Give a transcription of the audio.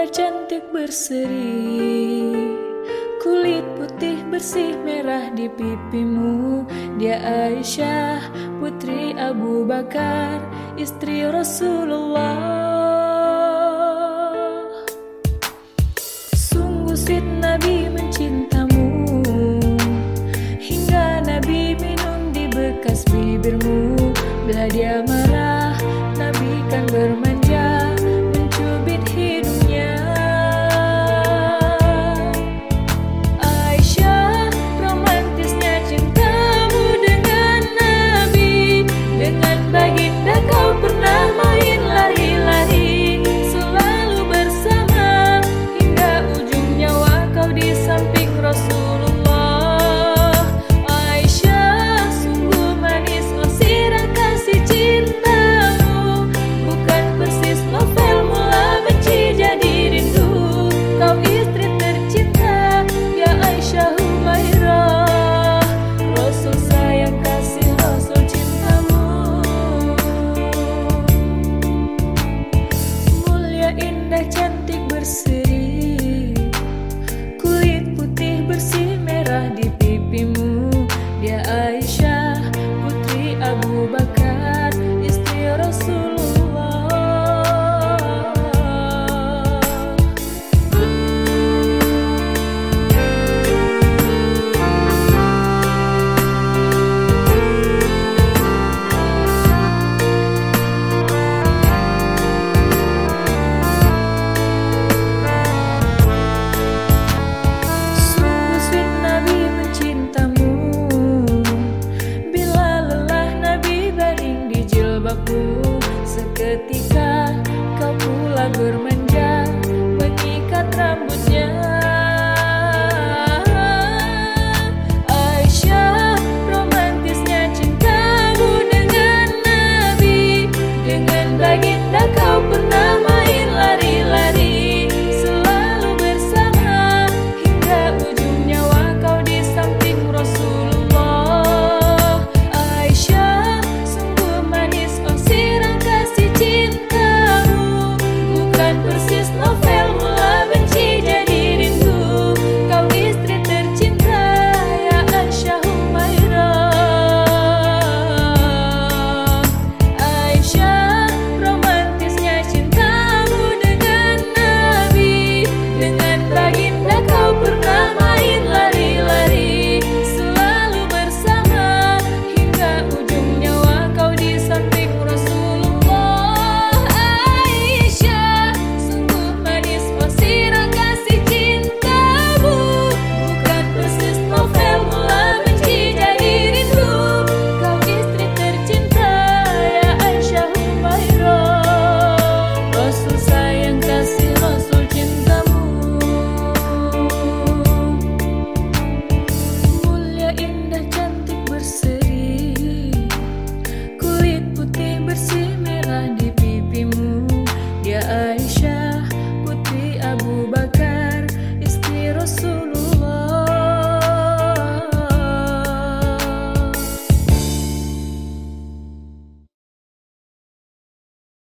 indah cantik berseri, kulit putih bersih merah di pipimu. Dia Aisyah putri Abu Bakar, istri Rasulullah. Sungguh sweet Nabi mencintamu, hingga Nabi minum di bekas bibirmu. Bila dia marah, Nabi kan bermanja, mencubit hidungnya. Aisyah, romantisnya cintamu dengan Nabi. Dengan baginda kau pernah main lari-lari, selalu bersama, hingga ujung nyawa kau di samping Rasulullah. Aisyah, sungguh manis sirah kasih cintamu, bukan persis novel mula benci jadi rindu. Kau istri tercinta, ya Aisyah Humairah. Rasul sayang kasih, Rasul cintamu. Mulia indah cantik berseri, kulit putih bersih merah di pipimu. Dia Aisyah putri Abu Bakar, istri Rasulullah. Sungguh sweet Nabi mencintamu, bila lelah Nabi baring di jilbabmu. Seketika kau pula bermanja, mengikat rambutnya. Aisyah, romantisnya cintamu dengan Nabi. Dengan baginda